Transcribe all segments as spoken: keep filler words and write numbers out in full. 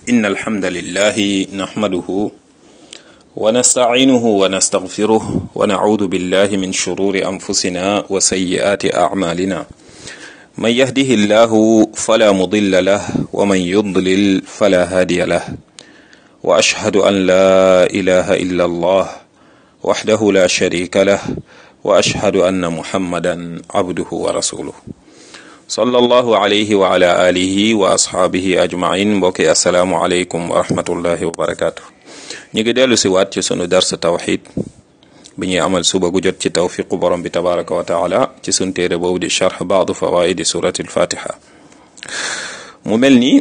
إن الحمد لله نحمده ونستعينه ونستغفره ونعوذ بالله من شرور أنفسنا وسيئات أعمالنا من يهده الله فلا مضل له ومن يضلل فلا هادي له وأشهد أن لا إله إلا الله وحده لا شريك له وأشهد أن محمدا عبده ورسوله صلى الله عليه وعلى آله وأصحابه أجمعين mbokki assalaamu aleykum wa rahmatullahi wa barakaatu. ñu ngi dellu si waat ci sunu dars tawxid bi ñuy amal suba gu jot ci tawfiqu borom bi tabaraka wa taala ci sunu téere boobu di charx baadu fawaidi surati alfatiha. mu mel ni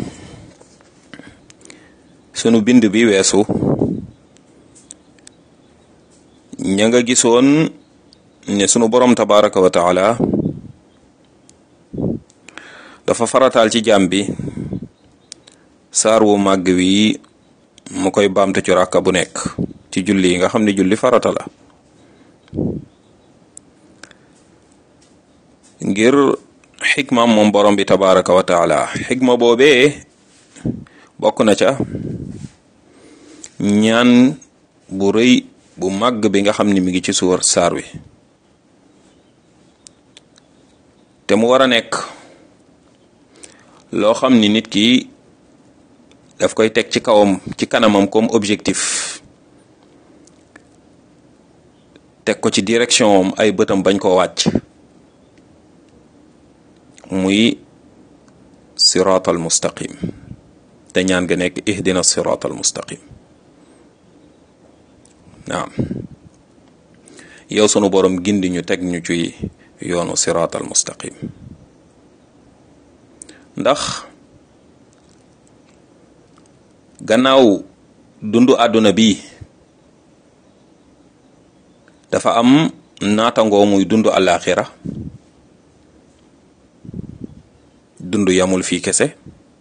sunu bind bi weesu ña nga gisoon ne sunu borom tabaraka wa taala dafa farataal ci jaam bi saar wu màgg wi mu koy baamtu ci ràkka bu nekk ci julli yi nga xam ne julli farata la ngir xikmaam moom borom bi tabaraka wa taala. xikma boobee bokk na ca ñaan bu rëy bu màgg bi nga xam ne mi ngi ci suur saar wi te mu war a nekk loo xam ni nit ki daf koy teg ci kawam ci kanamam comme objectif teg ko ci direction am ay bëtam bañ koo wàcc muy siraatal mustaqim te ñaan ga nekk ihdina siraatal mustaqim. naam yow sunu borom gindi ñu teg ñu ci yoonu siraatal mustaqim ndax gannaaw dundu àdduna bi dafa am naatangoo muy dundu àllaaxira. dundu yamul fii kese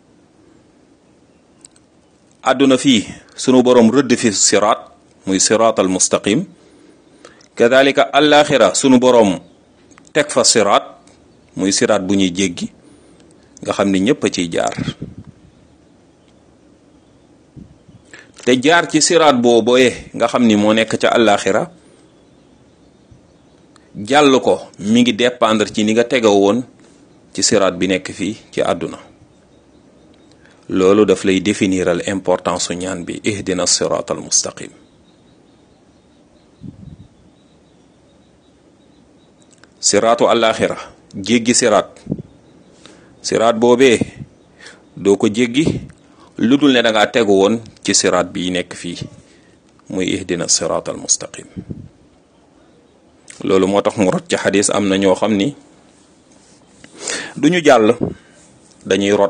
àdduna fii sunu borom rëdd fi siraat muy siraatal mustaqim kadalika àllaaxira sunu borom teg fa siraat muy siraat bu ñuy jéggi nga xam ni ñëpp a ciy jaar te jaar ci siraat boobooye nga xam ni moo nekk ca àllaaxira jàll ko mi ngi dépendre ci ni nga tegaw woon ci siraat bi nekk fii ci àdduna. loolu daf lay définiral importance su ñaan bi ihdina siraat al mustaqim. siraatu àllaaxira jéggi siraat siraat boobee doo ko jéggi lu dul ne da ngaa tegu woon ci siraat bi nekk fii muy ihdina siraat al mustaqim. loolu moo tax mu rot ci xadis am na ñoo xam ni duñu jàll dañuy rot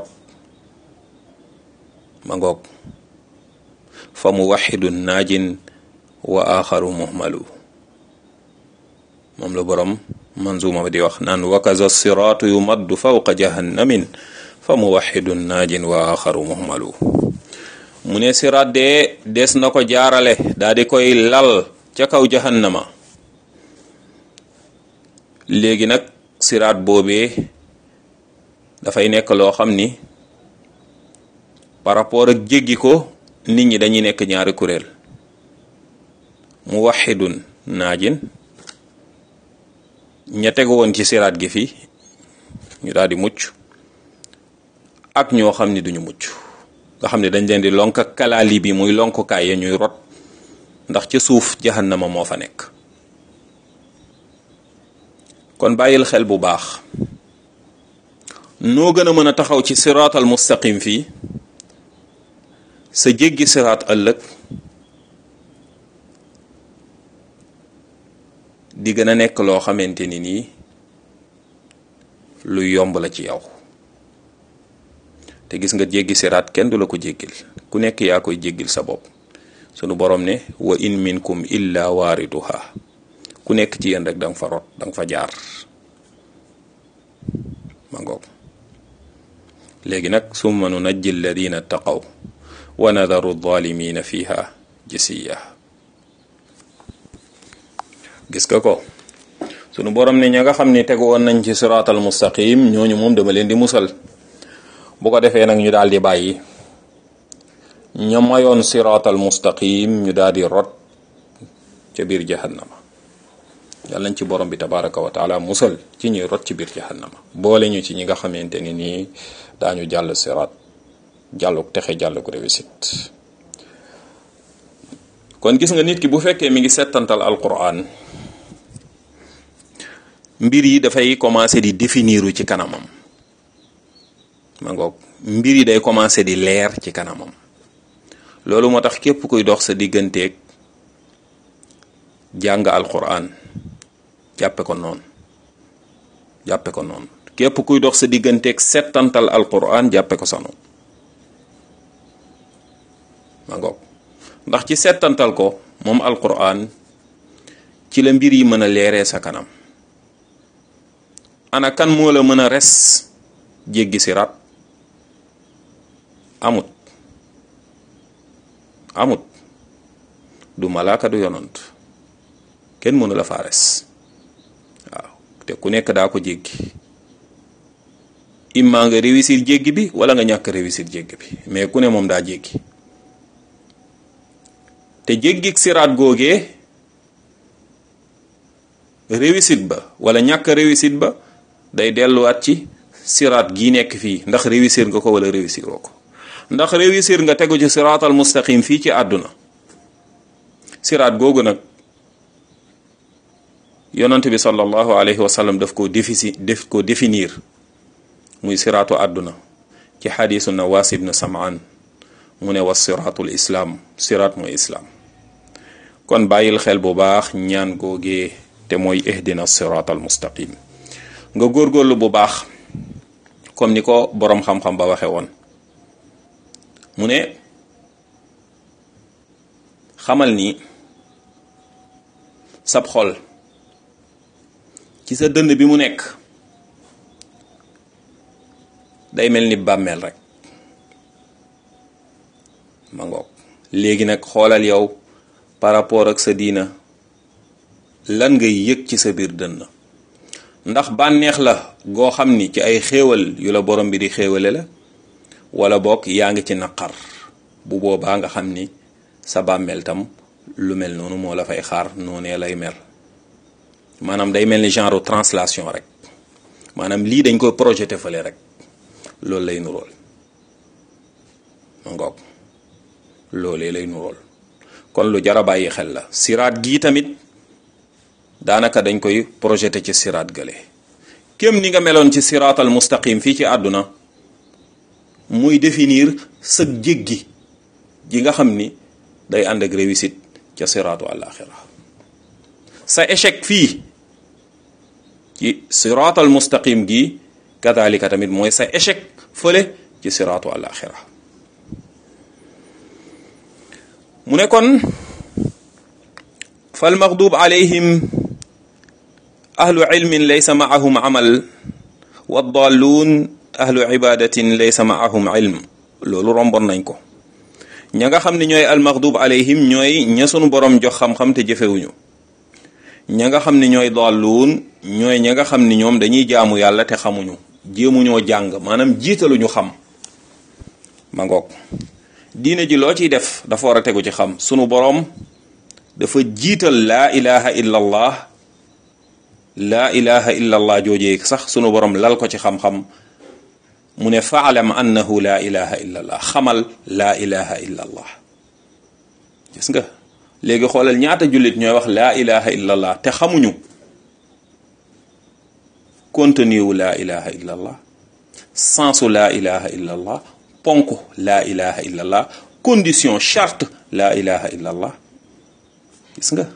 ma ngoog fa muwaxidun naajin wa axaru muhmalu moom la borom manzuma ba di wax naan wakaza siraatu yumaddu fawqa jahannamin fa muwaxidun naajin wa axaru muhmalu mu ne siraat de des na ko jaarale daa di koy lal ca kaw jahannama. léegi nag siraat boobee dafay nekk loo xam ni par rapport ak jéggi ko nit ñi dañuy nekk ñaari kuréel muwaxidun naajin ña tegu woon ci siraat gi fii ñu daal di mucc ak ñoo xam ni duñu mucc nga xam ne dañ leen di lonk ak kalaali bi muy lonkukaay ya ñuy rot ndax ci suuf jahannama moo fa nekk. kon bàyyil xel bu baax noo gën a mën a taxaw ci siraatal mustaqim fii sa jéggi siraat ëllëg di gën a nekk loo xamante ni nii lu yomb la ci yow te gis nga jéggi siraat kenn du la ko jéggil ku nekk yaa koy jéggil sa bopp. sunu borom ne wa in minkum illa waariduha ku nekk ci yéen rek danga fa rot danga fa jaar ma ngoog. léegi nag summa nunajji alladina taqaw wa nadaru zalimina fiha jisiya. gis nga ko sunu borom ne ña nga xam ni tegu woon nañ ci siraatal mustaqim ñooñu moom dama leen di musal bu ko defee nag ñu daal di bàyyi ña mayoon siraatal mustaqim ñu daal di rot ca biir jahannama yàlla nañ ci borom bi tabaraka wa taala musal ci ñuy rot ci biir jahannama boole ñu ci ñi nga xamante ni nii daañu jàll siraat jàlluk texe jàlluk réussite. kon gis nga nit ki bu fekkee mi ngi settantal alquran mbir yi dafay commencer di définiru ci kanamam ma ngoog mbir yi day commencer di leer ci kanamam. loolu moo tax képp kuy dox sa digganteeg jàng alquran jàppe ko noonu jàppe ko noonu képp kuy dox sa digganteeg settantal alquran jàppe ko sa noonu ma ngoog ndax ci settantal ko moom alquran ci la mbir yi mën a leeree sa kanam. ana kan moo la mën a res jéggi siraat amut amut du malaaka du yonant kenn mënu la faa res waaw te ku nekk daa ko jéggi imma nga réussir jéggi bi wala nga ñàkk réussir jéggi bi mais ku ne moom daa jéggi te jéggik siraat googee réussite ba wala ñàkk réussite ba day delluwaat ci siraat gii nekk fii ndax réussir nga ko wala réussir oo ko ndax réussir nga tegu ci siraatal mustaqim fii ci àdduna siraat googu nag yonent bi sallallahu alayhi wa sallam daf koo défisi def ko définir muy siraatu àdduna ci xadiisu Nawaas ibn Sam'aan mu ne was siraatul islaam siraat mooy islaam. kon bàyyil xel bu baax ñaan googee te mooy ihdina siraatal mustaqim nga góorgóorlu bu baax comme ni ko boroom xam-xam ba waxe woon mu ne xamal ni sab xol ci sa dënn bi mu nekk day mel ni bàmmeel rek ma ngoog léegi nag xoolal yow par rapport ak sa diina lan ngay yëg ci sa biir dënn ndax bànneex la goo xam ni ci ay xéewal yu la borom bi di xéewale la wala bokk yaa ngi ci naqar bu boobaa nga xam ni sa bàmmeel tam lu mel noonu moo la fay xaar noonee lay mel maanaam day mel ni genre translation rek maanaam lii dañ koy projeté fële rek loolu lay nurool ma ngoog loolee lay nurool kon lu jar a bàyyi xel la siraat gii tamit daanaka dañ koy projeté ci siraat gale kem ni nga meloon ci siraatal mustaqim fii ci àdduna muy définir sa jéggi ji nga xam ni day ànd ak réussite ca siraatu àllaaxira sa échec fii ci siraatal mustaqim gi kadalika tamit mooy sa échec fële ci siraatu àllaaxira mu ne kon fal maghdub alayhim ahlu ilmin laysa maahum amal wa dalluun ahlu ibadatin laysa maahum ilm loolu romboon nañ ko ña nga xam ne ñooy al maghdub alayhim ñooy ña sunu borom jox xam-xam te jëfewuñu ña nga xam ne ñooy dalluun ñooy ña nga xam ni ñoom dañuy jaamu yàlla te xamuñu jéemuñoo jàng maanaam jiitaluñu xam ma ngoog diine ji loo ciy def dafa war a tegu ci xam sunu boroom dafa jiital laa ilaha illa allah laa ilaha illa allah joojee sax sunu boroom lal ko ci xam-xam mu ne faalam annahu laa ilaha illa allah xamal laa ilaha illa allah gis nga léegi xoolal ñaata jullit ñooy wax laa ilaha illa allah te xamuñu contenu wu laa ilaha illa allah sensu laa ilaha illa allah ponk laa ilaha illa allah condition charte laa ilaha illa allah gis nga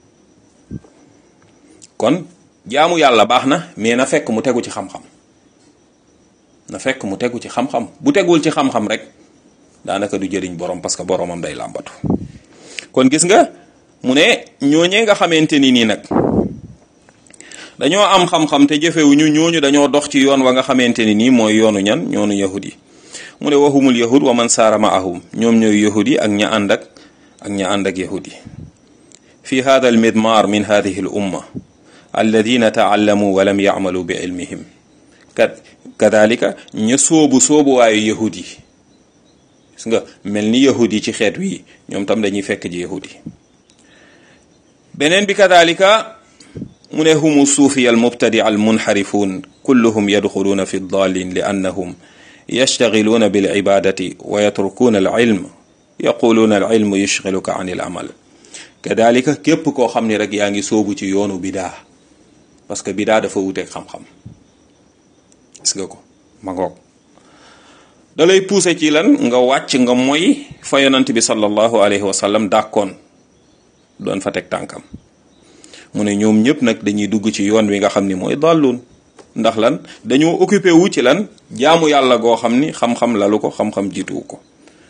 kon jaamu yàlla baax na mais na fekk mu tegu ci xam-xam na fekk mu tegu ci xam-xam bu tegul ci xam-xam rek daanaka du jëriñ borom parce que boromam day làmbatu kon gis nga mu ne ñooñee nga xamante ni nii nag dañoo am xam-xam te jëfewuñu ñooñu dañoo dox ci yoon wa nga xamante ni nii mooy yoonu ñan ñoonu yahudi mu ne wahumul yahud wa man saara maahum ñoom ñooy yahudi ak ña ànd ak ak ña ànd ak yahudi fi hada al midmar min hadihi al umma alladina taallamu wa lam yacmalu bi ilmihim kat kadalika ña soobu soobu waayu yahudi gis nga mel ni yahud yi ci xeet wi ñoom tam dañuy fekk ji yahud yi. beneen bi kadalika mu ne humu suufiya al mubtadi al munxarifuun kulluhum yadxuluuna fi ddaalin li annahum yashtagiluuna bil ibadati wa yatrukuuna al ilm yaquluuna al ilmu yushgiluka an il amal. kadalika képp koo xam ne rek yaa ngi soobu ci yoonu bidaa parce que bidaa dafa wuteeg xam-xam gis nga ko ma ngoog da lay pousser ci lan nga wàcc nga moy fa yonant bi sallallahu alayhi wa sallam dàkkoon doon fa teg tànkam. mu ne ñoom ñëpp nag dañuy dugg ci yoon wi nga xam ni mooy dallun ndax lan dañoo occupé wu ci lan jaamu yàlla goo xam ni xam-xam lalu ko xam-xam jiituwu ko.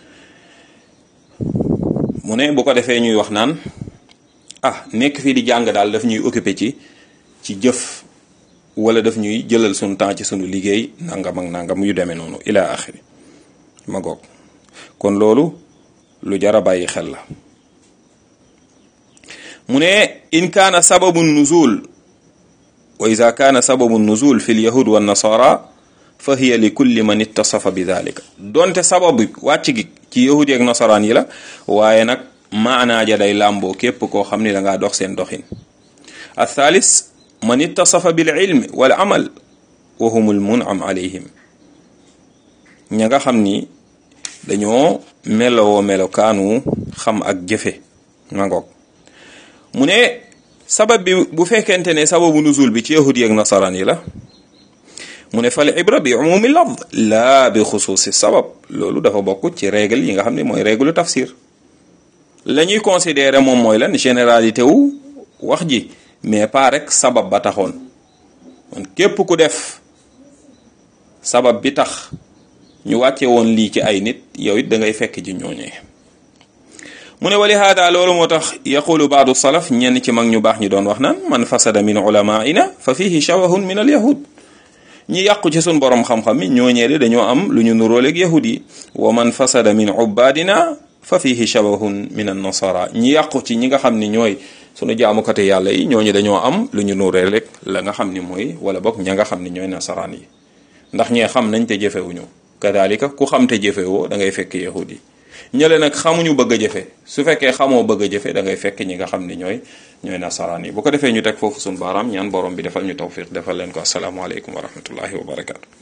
mu ne bu ko defee ñuy wax naan ah nekk fii di jàng daal daf ñuy occupé ci ci jëf wala daf ñuy jëlal sunu temps ci sunu liggéey nangam ak nangam yu demee noonu ila axiri ma goog kon loolu lu jara bàyyi xel la. mu ne in kaana sababu nuzul wa ida kaana sababu nuzul fi lyahud wa nasara fa hiya li kulli man ittasafa bi dalika donte sababu wàcc gi ci yahud yi ak nasaraan yi la waaye nag maanaa ja day làmboo képp koo xam ni da ngaa dox seen doxin. althalis man ittasafa bil ilmi wal amal wa humul mun'am alayhim ña nga xam ni dañoo melowoo melokaanu xam ak jëfe nangoog. mu ne sabab bi bu fekkente ne sababu nuzul bi ci yahud yi ak nasaraan yi la mu ne fal ibra bi umumi lafd laa bi xusuusi sabab loolu dafa bokk ci règle yi nga xam ne mooy règle tafsir la ñuy considérer moom mooy lan généralité wu wax ji mais pas rek sabab ba taxoon man képp ku def sabab bi tax ñu wàcce woon lii ci ay nit yow it da ngay fekk ji ñooñee. mu ne wali haada loolu moo tax yaqulu baadu salaf ñenn ci mag ñu baax ñi doon wax naan man fasada min ulamaina fa fihi shawahun min al yahud ñi yàqu ci sun borom xam-xam mi ñooñee de dañoo am lu ñu nuróoleeg yahud yi wa man fasada min ubadina fa fihi shawahun min an nasara ñi yàqu ci ñi nga xam ni ñooy sunu jaamukate yàlla yi ñooñu dañoo am lu ñu nuróoleeg la nga xam ni mooy wala bokk ña nga xam ni ñooy nasaraan yi ndax ñee xam nañ te jëfewuñu kadalika ku xam te jëfewoo da ngay fekk yahud yi ñële nag xamuñu bëgg a jëfe su fekkee xamoo bëgg a jëfe da ngay fekk ñi nga xam ne ñooy ñooy nasaraan yi bu ko defee ñu teg foofu suñu baaraam ñaan borom bi defal ñu tawfiq defal leen ko asalaamaaleykum wa rahmatullahi wa barakaatu.